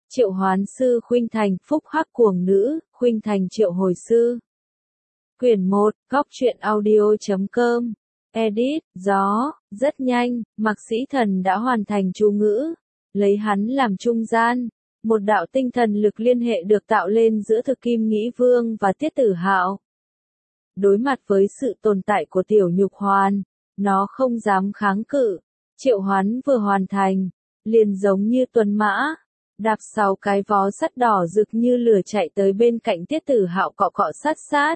Triệu hoán sư khuynh thành, phúc hắc cuồng nữ, khuynh thành triệu hồi sư. Quyển 1, góc truyện audio.com. Edit, gió, rất nhanh, Mạc Sĩ Thần đã hoàn thành chú ngữ. Lấy hắn làm trung gian, một đạo tinh thần lực liên hệ được tạo lên giữa Thực Kim Nghĩ Vương và Tiết Tử Hạo. Đối mặt với sự tồn tại của tiểu nhục hoàn, nó không dám kháng cự. Triệu hoán vừa hoàn thành, liền giống như tuần mã, đạp 6 cái vó sắt đỏ rực như lửa chạy tới bên cạnh Tiết Tử Hạo cọ cọ sát sát.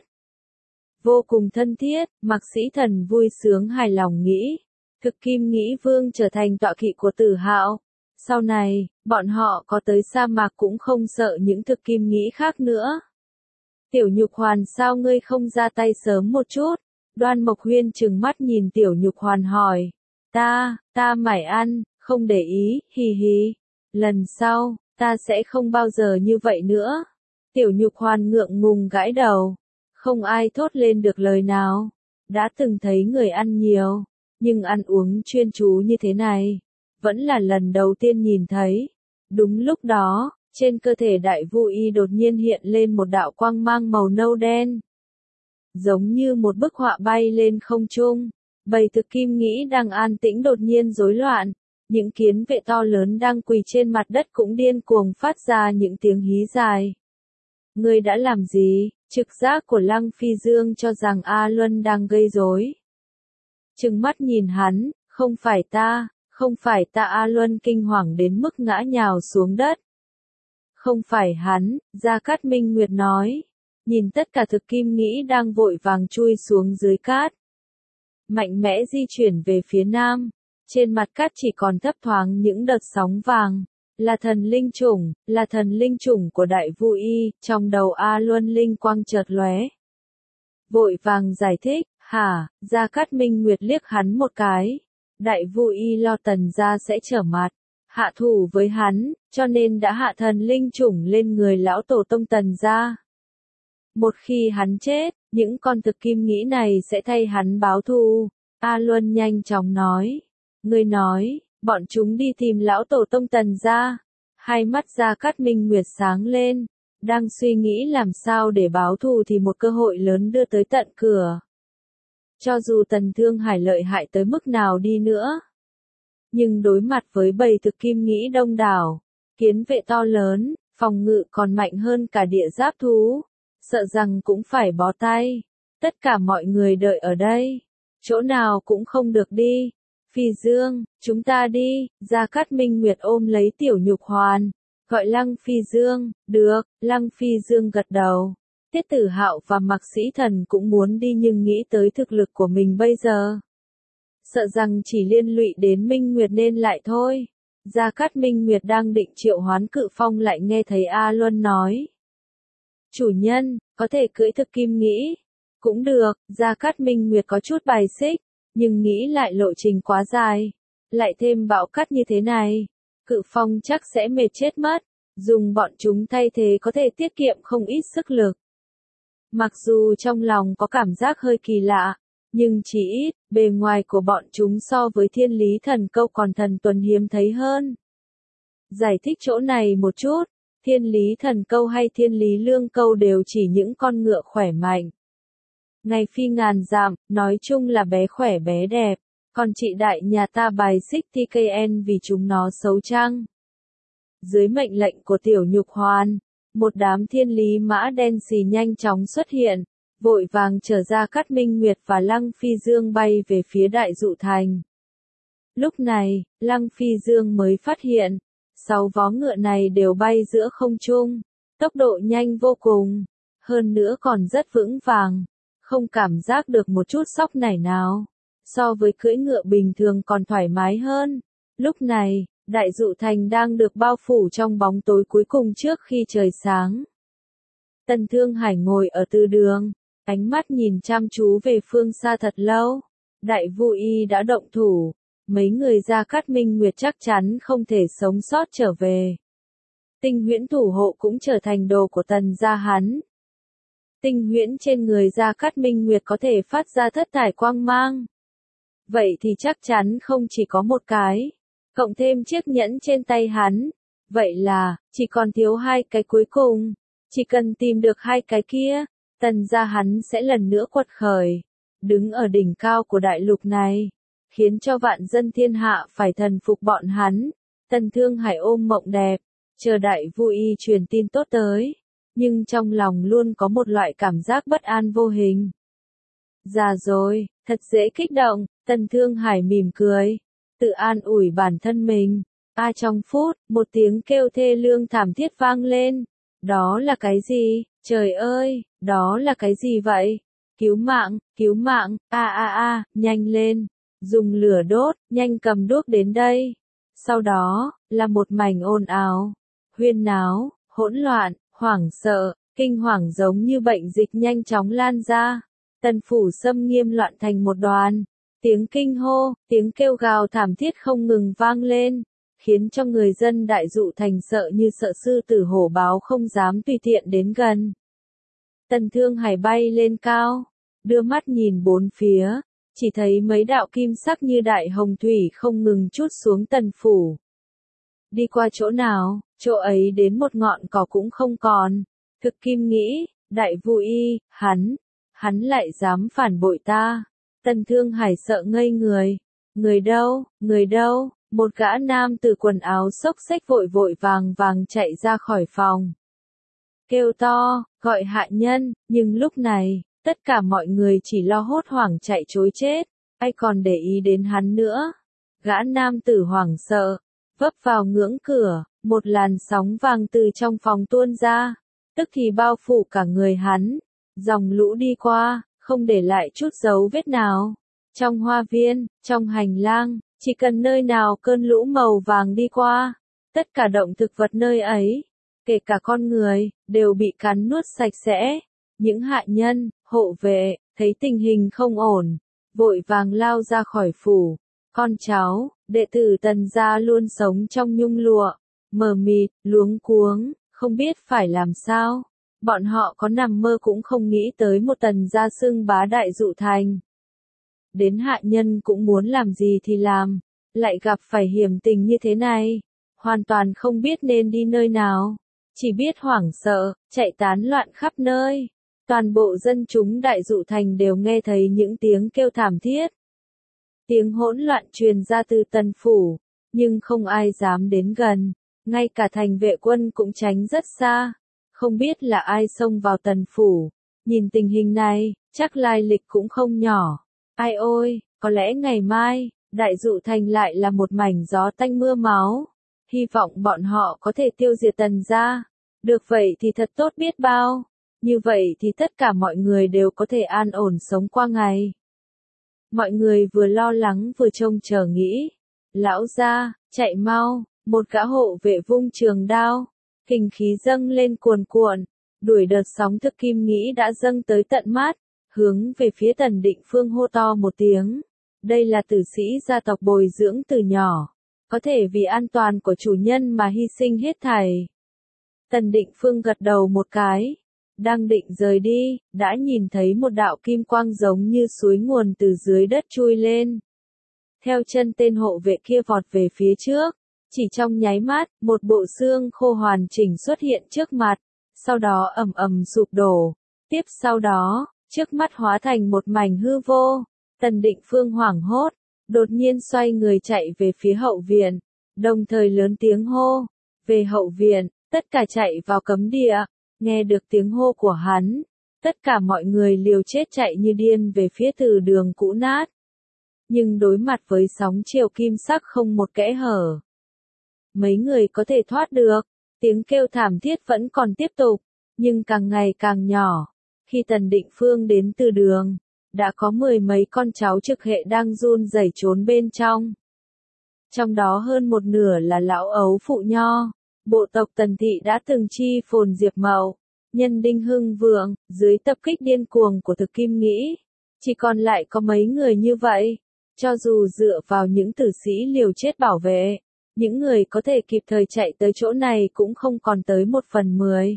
Vô cùng thân thiết, Mạc Sĩ Thần vui sướng hài lòng nghĩ, Thực Kim Nghĩ Vương trở thành tọa kỵ của Tử Hạo. Sau này, bọn họ có tới sa mạc cũng không sợ những thực kim nghĩ khác nữa. Tiểu nhục hoàn, sao ngươi không ra tay sớm một chút? Đoan Mộc Huyên trừng mắt nhìn tiểu nhục hoàn hỏi. Ta mải ăn, không để ý, hì hì. Lần sau, ta sẽ không bao giờ như vậy nữa. Tiểu nhục hoàn ngượng ngùng gãi đầu. Không ai thốt lên được lời nào. Đã từng thấy người ăn nhiều, nhưng ăn uống chuyên chú như thế này, vẫn là lần đầu tiên nhìn thấy. Đúng lúc đó, trên cơ thể Đại Vu Y đột nhiên hiện lên một đạo quang mang màu nâu đen. Giống như một bức họa bay lên không trung, bầy thực kim nghĩ đang an tĩnh đột nhiên rối loạn. Những kiến vệ to lớn đang quỳ trên mặt đất cũng điên cuồng phát ra những tiếng hí dài. Ngươi đã làm gì? Trực giác của Lăng Phi Dương cho rằng A Luân đang gây rối. Trừng mắt nhìn hắn, không phải ta. A Luân kinh hoàng đến mức ngã nhào xuống đất. Không phải hắn, Gia Cát Minh Nguyệt nói. Nhìn tất cả thực kim nghĩ đang vội vàng chui xuống dưới cát. Mạnh mẽ di chuyển về phía nam. Trên mặt cát chỉ còn thấp thoáng những đợt sóng vàng. Là thần linh chủng của Đại Vu Y, trong đầu A Luân linh quang chợt lóe. Vội vàng giải thích, hả, Gia Cát Minh Nguyệt liếc hắn một cái. Đại Vu Y lo Tần gia sẽ trở mặt, hạ thủ với hắn, cho nên đã hạ thần linh chủng lên người lão tổ tông Tần gia. Một khi hắn chết, những con thực kim nghĩ này sẽ thay hắn báo thù. A Luân nhanh chóng nói. Ngươi nói, bọn chúng đi tìm lão tổ tông Tần gia. Hai mắt Gia Cát Minh Nguyệt sáng lên, đang suy nghĩ làm sao để báo thù thì một cơ hội lớn đưa tới tận cửa. Cho dù Tần Thương Hải lợi hại tới mức nào đi nữa, nhưng đối mặt với bầy thực kim nghĩ đông đảo, kiến vệ to lớn, phòng ngự còn mạnh hơn cả địa giáp thú, sợ rằng cũng phải bó tay. Tất cả mọi người đợi ở đây, chỗ nào cũng không được đi. Phi Dương, chúng ta đi. Gia Cát Minh Nguyệt ôm lấy tiểu nhục hoàn, gọi Lăng Phi Dương. Được, Lăng Phi Dương gật đầu. Tiết Tử Hạo và Mạc Sĩ Thần cũng muốn đi nhưng nghĩ tới thực lực của mình bây giờ, sợ rằng chỉ liên lụy đến Minh Nguyệt nên lại thôi. Gia Cát Minh Nguyệt đang định triệu hoán Cự Phong lại nghe thấy A Luân nói. Chủ nhân, có thể cưỡi thực kim nghĩ. Cũng được, Gia Cát Minh Nguyệt có chút bài xích, nhưng nghĩ lại lộ trình quá dài. Lại thêm bão cát như thế này, Cự Phong chắc sẽ mệt chết mất. Dùng bọn chúng thay thế có thể tiết kiệm không ít sức lực. Mặc dù trong lòng có cảm giác hơi kỳ lạ, nhưng chỉ ít, bề ngoài của bọn chúng so với Thiên Lý Thần Câu còn thần tuần hiếm thấy hơn. Giải thích chỗ này một chút, Thiên Lý Thần Câu hay Thiên Lý Lương Câu đều chỉ những con ngựa khỏe mạnh. Ngày phi ngàn dặm, nói chung là bé khỏe bé đẹp, còn chị đại nhà ta bài xích TKN vì chúng nó xấu chăng. Dưới mệnh lệnh của tiểu nhục hoàn, một đám thiên lý mã đen xì nhanh chóng xuất hiện, vội vàng trở ra Cát Minh Nguyệt và Lăng Phi Dương bay về phía Đại Dụ Thành. Lúc này, Lăng Phi Dương mới phát hiện, 6 vó ngựa này đều bay giữa không trung, tốc độ nhanh vô cùng, hơn nữa còn rất vững vàng, không cảm giác được một chút sóc nảy nào, so với cưỡi ngựa bình thường còn thoải mái hơn. Lúc này, Đại Dụ Thành đang được bao phủ trong bóng tối cuối cùng trước khi trời sáng. Tần Thương Hải ngồi ở từ đường, ánh mắt nhìn chăm chú về phương xa thật lâu. Đại Vu Y đã động thủ, mấy người Gia Cát Minh Nguyệt chắc chắn không thể sống sót trở về. Tinh huyễn thủ hộ cũng trở thành đồ của Tần gia hắn. Tinh huyễn trên người Gia Cát Minh Nguyệt có thể phát ra thất thải quang mang. Vậy thì chắc chắn không chỉ có một cái, cộng thêm chiếc nhẫn trên tay hắn, Vậy là, chỉ còn thiếu 2 cái cuối cùng. Chỉ cần tìm được 2 cái kia, Tần gia hắn sẽ lần nữa quật khởi, đứng ở đỉnh cao của đại lục này, khiến cho vạn dân thiên hạ phải thần phục bọn hắn. Tần Thương Hải ôm mộng đẹp, chờ Đại Vu Y truyền tin tốt tới, nhưng trong lòng luôn có một loại cảm giác bất an vô hình. Già rồi, thật dễ kích động, Tần Thương Hải mỉm cười, tự an ủi bản thân mình. Trong phút, một tiếng kêu thê lương thảm thiết vang lên. Đó là cái gì? Trời ơi, đó là cái gì vậy? Cứu mạng, nhanh lên, dùng lửa đốt, nhanh cầm đuốc đến đây. Sau đó, là một mảnh ồn ào, huyên náo, hỗn loạn, hoảng sợ, kinh hoàng giống như bệnh dịch nhanh chóng lan ra. Tần phủ xâm nghiêm loạn thành một đoàn, tiếng kinh hô, tiếng kêu gào thảm thiết không ngừng vang lên, khiến cho người dân Đại Dụ Thành sợ như sợ sư tử hổ báo không dám tùy tiện đến gần. Tần Thương Hải bay lên cao, đưa mắt nhìn bốn phía, chỉ thấy mấy đạo kim sắc như đại hồng thủy không ngừng trút xuống tần phủ. Đi qua chỗ nào, chỗ ấy đến một ngọn cỏ cũng không còn. Thực Kim nghĩ, Đại Vu Y, hắn lại dám phản bội ta. Tần Thương Hải sợ ngây người. Người đâu? Một gã nam từ quần áo xốc xếch vội vàng chạy ra khỏi phòng. Kêu to, gọi hạ nhân, nhưng lúc này, tất cả mọi người chỉ lo hốt hoảng chạy trối chết, ai còn để ý đến hắn nữa. Gã nam tử hoảng sợ, vấp vào ngưỡng cửa, một làn sóng vàng từ trong phòng tuôn ra, tức thì bao phủ cả người hắn. Dòng lũ đi qua, không để lại chút dấu vết nào. Trong hoa viên, trong hành lang, chỉ cần nơi nào cơn lũ màu vàng đi qua, tất cả động thực vật nơi ấy, kể cả con người, đều bị cắn nuốt sạch sẽ. Những hạ nhân, hộ vệ, thấy tình hình không ổn, vội vàng lao ra khỏi phủ. Con cháu, đệ tử Tần gia luôn sống trong nhung lụa, mờ mịt, luống cuống, không biết phải làm sao. Bọn họ có nằm mơ cũng không nghĩ tới một Tần gia xưng bá Đại Dụ Thành. Đến hạ nhân cũng muốn làm gì thì làm, lại gặp phải hiểm tình như thế này, hoàn toàn không biết nên đi nơi nào, chỉ biết hoảng sợ, chạy tán loạn khắp nơi. Toàn bộ dân chúng Đại Dụ Thành đều nghe thấy những tiếng kêu thảm thiết. Tiếng hỗn loạn truyền ra từ tần phủ, nhưng không ai dám đến gần, ngay cả thành vệ quân cũng tránh rất xa. Không biết là ai xông vào tần phủ, nhìn tình hình này, chắc lai lịch cũng không nhỏ. Ai ôi, có lẽ ngày mai, Đại Dụ Thành lại là một mảnh gió tanh mưa máu. Hy vọng bọn họ có thể tiêu diệt Tần gia. Được vậy thì thật tốt biết bao. Như vậy thì tất cả mọi người đều có thể an ổn sống qua ngày. Mọi người vừa lo lắng vừa trông chờ nghĩ. Lão gia, chạy mau, một gã hộ vệ vung trường đao. Kình khí dâng lên cuồn cuộn, đuổi đợt sóng Thực Kim nghĩ đã dâng tới tận mát, hướng về phía Tần Định Phương hô to một tiếng. Đây là tử sĩ gia tộc bồi dưỡng từ nhỏ, có thể vì an toàn của chủ nhân mà hy sinh hết thảy. Tần Định Phương gật đầu một cái, đang định rời đi, đã nhìn thấy một đạo kim quang giống như suối nguồn từ dưới đất chui lên. Theo chân tên hộ vệ kia vọt về phía trước, chỉ trong nháy mắt, một bộ xương khô hoàn chỉnh xuất hiện trước mặt, sau đó ầm ầm sụp đổ. Tiếp sau đó, trước mắt hóa thành một mảnh hư vô. Tần Định Phương hoảng hốt, đột nhiên xoay người chạy về phía hậu viện, đồng thời lớn tiếng hô. Về hậu viện, tất cả chạy vào cấm địa. Nghe được tiếng hô của hắn, tất cả mọi người liều chết chạy như điên về phía từ đường cũ nát. Nhưng đối mặt với sóng chiều kim sắc không một kẽ hở, mấy người có thể thoát được. Tiếng kêu thảm thiết vẫn còn tiếp tục, nhưng càng ngày càng nhỏ. Khi Tần Định Phương đến từ đường, đã có 10 mấy con cháu trực hệ đang run rẩy trốn bên trong. Trong đó hơn một nửa là lão ấu phụ nho. Bộ tộc Tần Thị đã từng chi phồn diệp mậu, nhân đinh hưng vượng, dưới tập kích điên cuồng của Thực Kim nghĩ. Chỉ còn lại có mấy người như vậy. Cho dù dựa vào những tử sĩ liều chết bảo vệ, những người có thể kịp thời chạy tới chỗ này cũng không còn tới 1/10.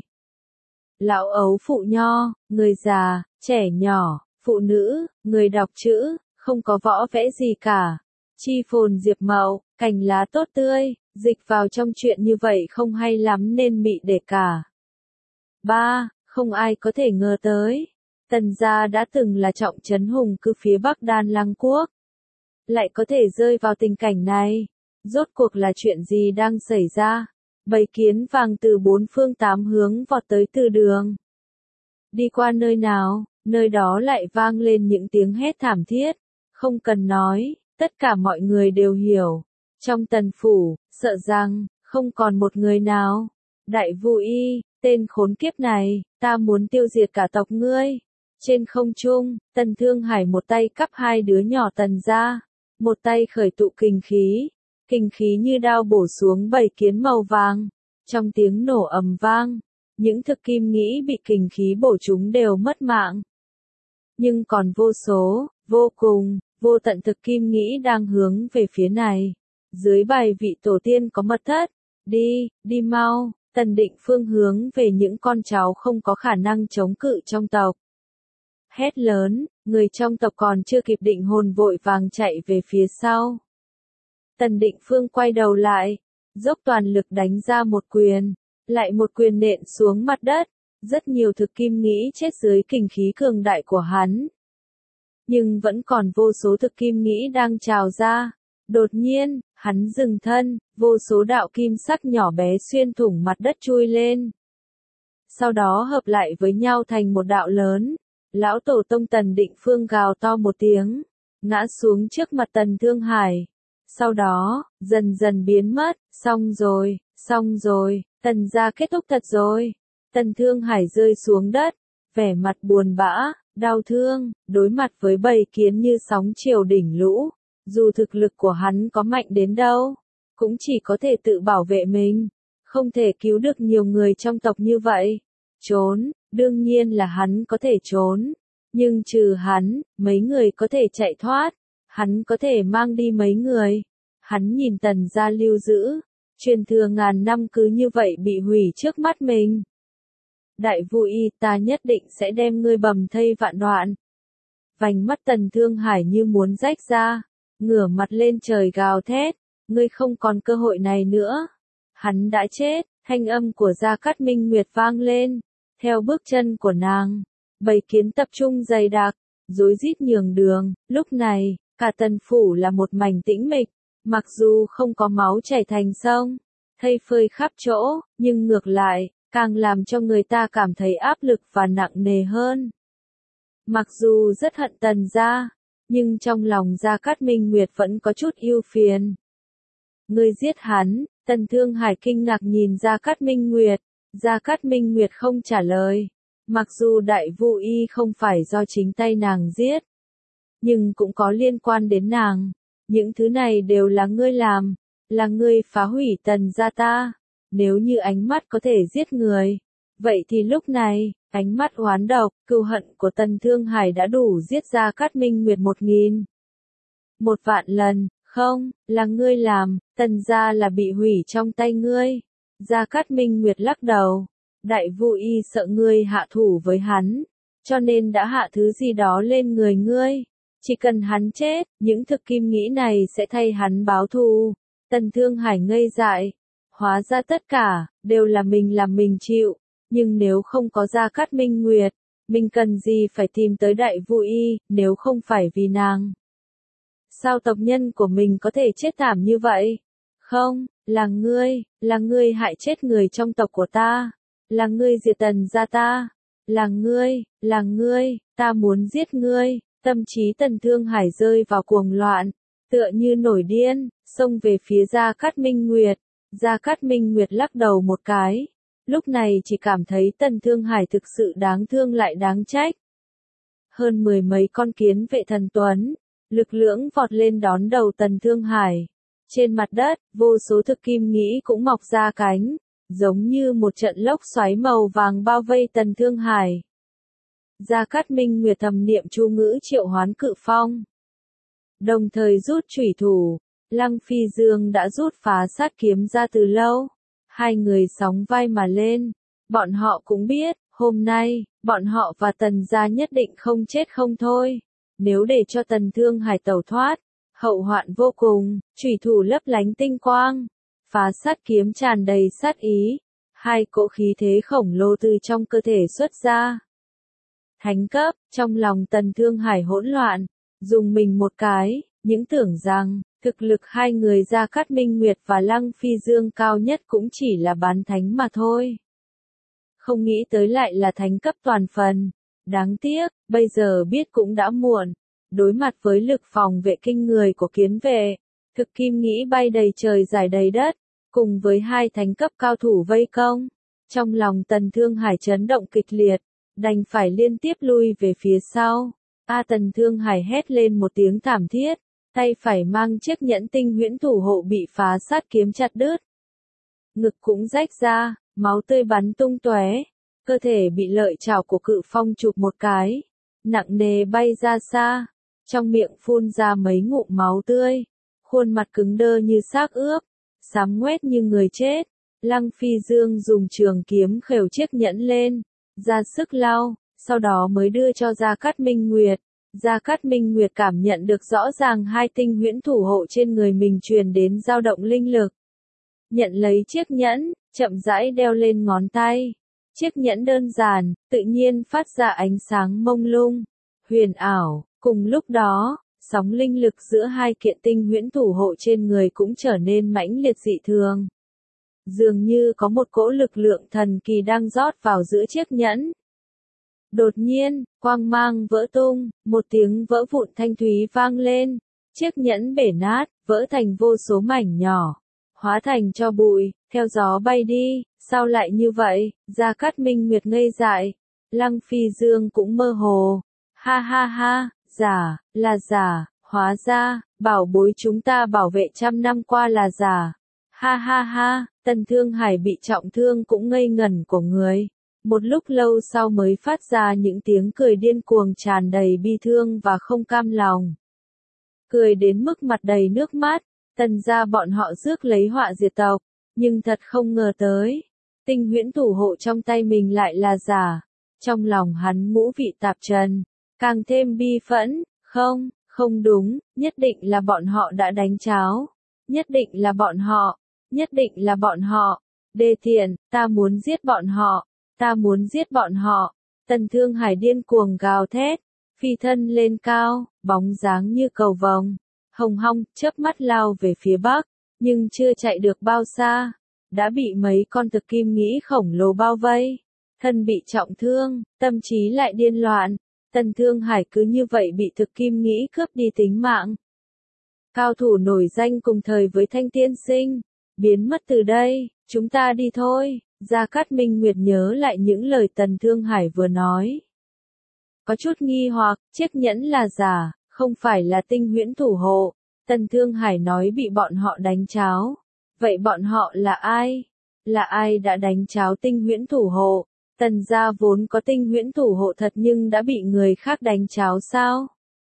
Lão ấu phụ nho, người già, trẻ nhỏ, phụ nữ, người đọc chữ, không có võ vẽ gì cả. Chi phồn diệp mậu, cành lá tốt tươi, dịch vào trong chuyện như vậy không hay lắm nên mị để cả. 3. Không ai có thể ngờ tới. Tần gia đã từng là trọng trấn hùng cứ phía Bắc Đan Lăng quốc. Lại có thể rơi vào tình cảnh này. Rốt cuộc là chuyện gì đang xảy ra? Bầy kiến vàng từ bốn phương tám hướng vọt tới từ đường. Đi qua nơi nào, nơi đó lại vang lên những tiếng hét thảm thiết. Không cần nói, tất cả mọi người đều hiểu. Trong tần phủ, sợ rằng, không còn một người nào. Đại Vu Y, tên khốn kiếp này, ta muốn tiêu diệt cả tộc ngươi. Trên không trung, Tần Thương Hải một tay cắp hai đứa nhỏ Tần ra, một tay khởi tụ kinh khí như đao bổ xuống bầy kiến màu vàng. Trong tiếng nổ ầm vang, những thực kim nghĩ bị kinh khí bổ chúng đều mất mạng. Nhưng còn vô số, vô cùng, vô tận thực kim nghĩ đang hướng về phía này. Dưới bài vị tổ tiên có mật thất. Đi mau, Tần Định Phương hướng về những con cháu không có khả năng chống cự trong tộc. Hét lớn, người trong tộc còn chưa kịp định hồn vội vàng chạy về phía sau. Tần Định Phương quay đầu lại, dốc toàn lực đánh ra một quyền, lại một quyền nện xuống mặt đất. Rất nhiều thực kim nghĩ chết dưới kình khí cường đại của hắn. Nhưng vẫn còn vô số thực kim nghĩ đang trào ra. Đột nhiên, hắn dừng thân, vô số đạo kim sắc nhỏ bé xuyên thủng mặt đất chui lên. Sau đó hợp lại với nhau thành một đạo lớn. Lão tổ tông Tần Định Phương gào to một tiếng, ngã xuống trước mặt Tần Thương Hải. Sau đó, dần dần biến mất, xong rồi, Tần gia kết thúc thật rồi. Tần Thương Hải rơi xuống đất, vẻ mặt buồn bã, đau thương, đối mặt với bầy kiến như sóng triều đỉnh lũ. Dù thực lực của hắn có mạnh đến đâu, cũng chỉ có thể tự bảo vệ mình, không thể cứu được nhiều người trong tộc như vậy. Trốn, đương nhiên là hắn có thể trốn, nhưng trừ hắn, mấy người có thể chạy thoát, hắn có thể mang đi mấy người. Hắn nhìn Tần gia lưu giữ, truyền thừa ngàn năm cứ như vậy bị hủy trước mắt mình. Đại Vu Y, ta nhất định sẽ đem ngươi bầm thây vạn đoạn. Vành mắt Tần Thương Hải như muốn rách ra, ngửa mặt lên trời gào thét, ngươi không còn cơ hội này nữa. Hắn đã chết, thanh âm của Gia Cát Minh Nguyệt vang lên, theo bước chân của nàng, bầy kiến tập trung dày đặc, rối rít nhường đường. Lúc này, cả Tần phủ là một mảnh tĩnh mịch, mặc dù không có máu chảy thành sông, thây phơi khắp chỗ, nhưng ngược lại, càng làm cho người ta cảm thấy áp lực và nặng nề hơn. Mặc dù rất hận Tần gia, nhưng trong lòng Gia Cát Minh Nguyệt vẫn có chút ưu phiền. Ngươi giết hắn, Tần Thương Hải kinh ngạc nhìn Gia Cát Minh Nguyệt. Gia Cát Minh Nguyệt không trả lời. Mặc dù Đại Vu Y không phải do chính tay nàng giết, nhưng cũng có liên quan đến nàng. Những thứ này đều là ngươi làm, là ngươi phá hủy Tần gia ta. Nếu như ánh mắt có thể giết người, vậy thì lúc này, ánh mắt oán độc, cừu hận của Tần Thương Hải đã đủ giết Gia Cát Minh Nguyệt 1000, 1.000.000 lần. Không, là ngươi làm, Tần gia là bị hủy trong tay ngươi. Gia Cát Minh Nguyệt lắc đầu. Đại Vu Y sợ ngươi hạ thủ với hắn, cho nên đã hạ thứ gì đó lên người ngươi. Chỉ cần hắn chết, những thực kim nghĩ này sẽ thay hắn báo thù. Tần Thương Hải ngây dại. Hóa ra tất cả, đều là mình làm mình chịu. Nhưng nếu không có Gia Cát Minh Nguyệt, mình cần gì phải tìm tới Đại Vu Y, nếu không phải vì nàng. Sao tộc nhân của mình có thể chết thảm như vậy? Không, là ngươi hại chết người trong tộc của ta. Là ngươi diệt Tần gia ta. Là ngươi, ta muốn giết ngươi. Tâm trí Tần Thương Hải rơi vào cuồng loạn, tựa như nổi điên, xông về phía Gia Cát Minh Nguyệt. Gia Cát Minh Nguyệt lắc đầu một cái. Lúc này chỉ cảm thấy Tần Thương Hải thực sự đáng thương lại đáng trách. Hơn 10 mấy con kiến vệ thần tuấn, lực lưỡng vọt lên đón đầu Tần Thương Hải. Trên mặt đất, vô số thực kim nghĩ cũng mọc ra cánh, giống như một trận lốc xoáy màu vàng bao vây Tần Thương Hải. Gia Cát Minh Nguyệt thầm niệm chú ngữ triệu hoán cự phong, đồng thời rút chủy thủ. Lăng Phi Dương đã rút phá sát kiếm ra từ lâu. Hai người sóng vai mà lên. Bọn họ cũng biết, hôm nay, bọn họ và Tần gia nhất định không chết không thôi. Nếu để cho Tần Thương Hải tẩu thoát, hậu hoạn vô cùng, chủy thủ lấp lánh tinh quang, phá sát kiếm tràn đầy sát ý, hai cỗ khí thế khổng lồ từ trong cơ thể xuất ra. Thánh cấp, trong lòng Tần Thương Hải hỗn loạn, dùng mình một cái, những tưởng rằng, thực lực hai người Gia Cát Minh Nguyệt và Lăng Phi Dương cao nhất cũng chỉ là bán thánh mà thôi. Không nghĩ tới lại là thánh cấp toàn phần. Đáng tiếc, bây giờ biết cũng đã muộn. Đối mặt với lực phòng vệ kinh người của kiến vệ, thực kim nghĩ bay đầy trời giải đầy đất, cùng với hai thánh cấp cao thủ vây công. Trong lòng Tần Thương Hải chấn động kịch liệt, đành phải liên tiếp lui về phía sau. Tần Thương Hải hét lên một tiếng thảm thiết, tay phải mang chiếc nhẫn tinh huyễn thủ hộ bị phá sát kiếm chặt đứt. Ngực cũng rách ra, máu tươi bắn tung tóe, cơ thể bị lợi chảo của Cự Phong chụp một cái, nặng nề bay ra xa, trong miệng phun ra mấy ngụm máu tươi, khuôn mặt cứng đơ như xác ướp, xám ngoét như người chết. Lăng Phi Dương dùng trường kiếm khều chiếc nhẫn lên, ra sức lau, sau đó mới đưa cho Gia Cát Minh Nguyệt. Gia Cát Minh Nguyệt cảm nhận được rõ ràng hai tinh huyễn thủ hộ trên người mình truyền đến dao động linh lực. Nhận lấy chiếc nhẫn, chậm rãi đeo lên ngón tay. Chiếc nhẫn đơn giản, tự nhiên phát ra ánh sáng mông lung, huyền ảo. Cùng lúc đó, sóng linh lực giữa hai kiện tinh huyễn thủ hộ trên người cũng trở nên mãnh liệt dị thường. Dường như có một cỗ lực lượng thần kỳ đang rót vào giữa chiếc nhẫn. Đột nhiên, quang mang vỡ tung, một tiếng vỡ vụn thanh thúy vang lên, chiếc nhẫn bể nát, vỡ thành vô số mảnh nhỏ, hóa thành tro bụi, theo gió bay đi. Sao lại như vậy? Gia Cát Minh Nguyệt ngây dại, Lăng Phi Dương cũng mơ hồ. Ha ha ha, giả, là giả, hóa ra, bảo bối chúng ta bảo vệ trăm năm qua là giả. Ha ha ha, Tần Thương Hải bị trọng thương cũng ngây ngẩn của người. Một lúc lâu sau mới phát ra những tiếng cười điên cuồng tràn đầy bi thương và không cam lòng. Cười đến mức mặt đầy nước mắt, Tần gia bọn họ rước lấy họa diệt tộc, nhưng thật không ngờ tới. Tinh huyễn thủ hộ trong tay mình lại là giả. Trong lòng hắn ngũ vị tạp trần, càng thêm bi phẫn, không đúng, nhất định là bọn họ đã đánh cháo. Nhất định là bọn họ, nhất định là bọn họ. Đê tiện, ta muốn giết bọn họ, ta muốn giết bọn họ. Tần Thương Hải điên cuồng gào thét, phi thân lên cao, bóng dáng như cầu vồng, hồng hong, chớp mắt lao về phía bắc, nhưng chưa chạy được bao xa, đã bị mấy con thực kim nghĩ khổng lồ bao vây, thân bị trọng thương, tâm trí lại điên loạn. Tần Thương Hải cứ như vậy bị thực kim nghĩ cướp đi tính mạng. Cao thủ nổi danh cùng thời với Thanh Tiên Sinh, biến mất từ đây, chúng ta đi thôi. Gia Cát Minh Nguyệt nhớ lại những lời Tần Thương Hải vừa nói. Có chút nghi hoặc, chiếc nhẫn là giả, không phải là tinh huyễn thủ hộ. Tần Thương Hải nói bị bọn họ đánh cháo. Vậy bọn họ là ai? Là ai đã đánh cháo tinh huyễn thủ hộ? Tần gia vốn có tinh huyễn thủ hộ thật nhưng đã bị người khác đánh cháo sao?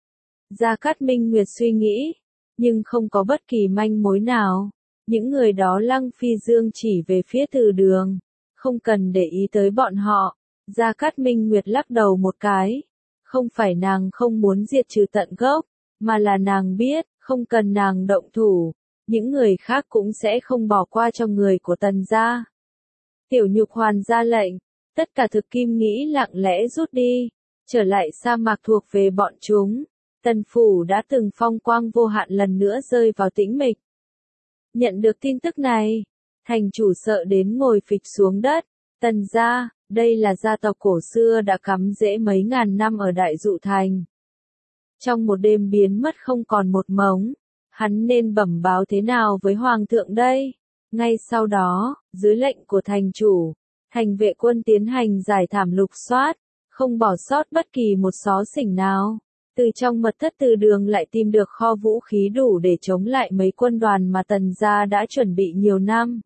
Gia Cát Minh Nguyệt suy nghĩ, nhưng không có bất kỳ manh mối nào. Những người đó Lăng Phi Dương chỉ về phía từ đường, không cần để ý tới bọn họ. Gia Cát Minh Nguyệt lắc đầu một cái. Không phải nàng không muốn diệt trừ tận gốc, mà là nàng biết, không cần nàng động thủ, những người khác cũng sẽ không bỏ qua cho người của Tần gia. Tiểu Nhục Hoàn ra lệnh, tất cả thực kim nghĩ lặng lẽ rút đi, trở lại sa mạc thuộc về bọn chúng. Tần phủ đã từng phong quang vô hạn lần nữa rơi vào tĩnh mịch. Nhận được tin tức này, thành chủ sợ đến ngồi phịch xuống đất. Tần gia, đây là gia tộc cổ xưa đã cắm rễ mấy ngàn năm ở Đại Dụ Thành. Trong một đêm biến mất không còn một mống, hắn nên bẩm báo thế nào với hoàng thượng đây? Ngay sau đó, dưới lệnh của thành chủ, thành vệ quân tiến hành giải thảm lục soát, không bỏ sót bất kỳ một xó xỉnh nào. Từ trong mật thất từ đường lại tìm được kho vũ khí đủ để chống lại mấy quân đoàn mà Tần gia đã chuẩn bị nhiều năm.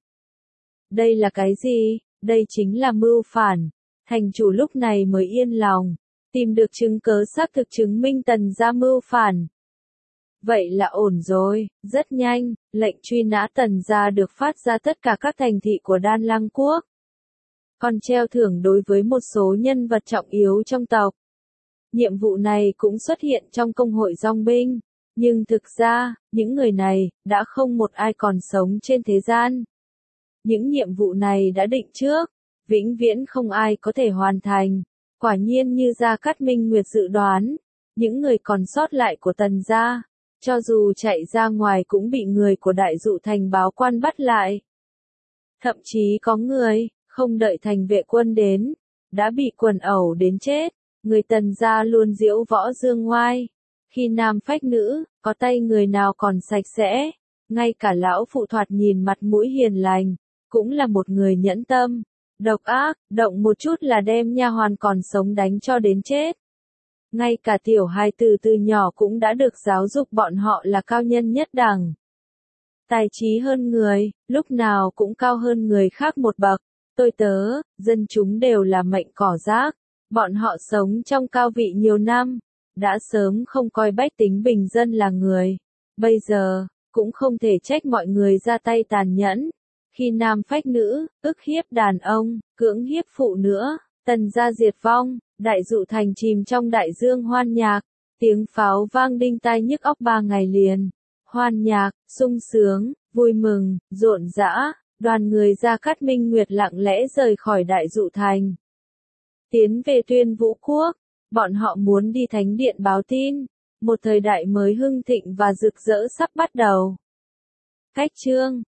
Đây là cái gì? Đây chính là mưu phản. Thành chủ lúc này mới yên lòng, tìm được chứng cớ xác thực chứng minh Tần gia mưu phản. Vậy là ổn rồi, rất nhanh, lệnh truy nã Tần gia được phát ra tất cả các thành thị của Đan Lăng Quốc. Còn treo thưởng đối với một số nhân vật trọng yếu trong tộc. Nhiệm vụ này cũng xuất hiện trong công hội dòng binh. Nhưng thực ra, những người này, đã không một ai còn sống trên thế gian. Những nhiệm vụ này đã định trước, vĩnh viễn không ai có thể hoàn thành. Quả nhiên như Gia Cát Minh Nguyệt dự đoán, những người còn sót lại của Tần gia, cho dù chạy ra ngoài cũng bị người của Đại Dụ Thành báo quan bắt lại. Thậm chí có người, không đợi thành vệ quân đến, đã bị quần ẩu đến chết. Người Tần gia luôn diễu võ dương ngoai. Khi nam phách nữ, có tay người nào còn sạch sẽ. Ngay cả lão phụ thoạt nhìn mặt mũi hiền lành, cũng là một người nhẫn tâm, độc ác, động một chút là đem nha hoàn còn sống đánh cho đến chết. Ngay cả tiểu hài tử từ nhỏ cũng đã được giáo dục bọn họ là cao nhân nhất đẳng. Tài trí hơn người, lúc nào cũng cao hơn người khác một bậc. Tôi tớ, dân chúng đều là mệnh cỏ rác. Bọn họ sống trong cao vị nhiều năm, đã sớm không coi bách tính bình dân là người. Bây giờ, cũng không thể trách mọi người ra tay tàn nhẫn. Khi nam phách nữ, ức hiếp đàn ông, cưỡng hiếp phụ nữa, Tần gia diệt vong, Đại Dụ Thành chìm trong đại dương hoan nhạc. Tiếng pháo vang đinh tai nhức óc 3 ngày liền. Hoan nhạc, sung sướng, vui mừng, rộn rã, đoàn người Gia Cát Minh Nguyệt lặng lẽ rời khỏi Đại Dụ Thành. Tiến về Tuyên Vũ Quốc, bọn họ muốn đi thánh điện báo tin, một thời đại mới hưng thịnh và rực rỡ sắp bắt đầu. Cách chương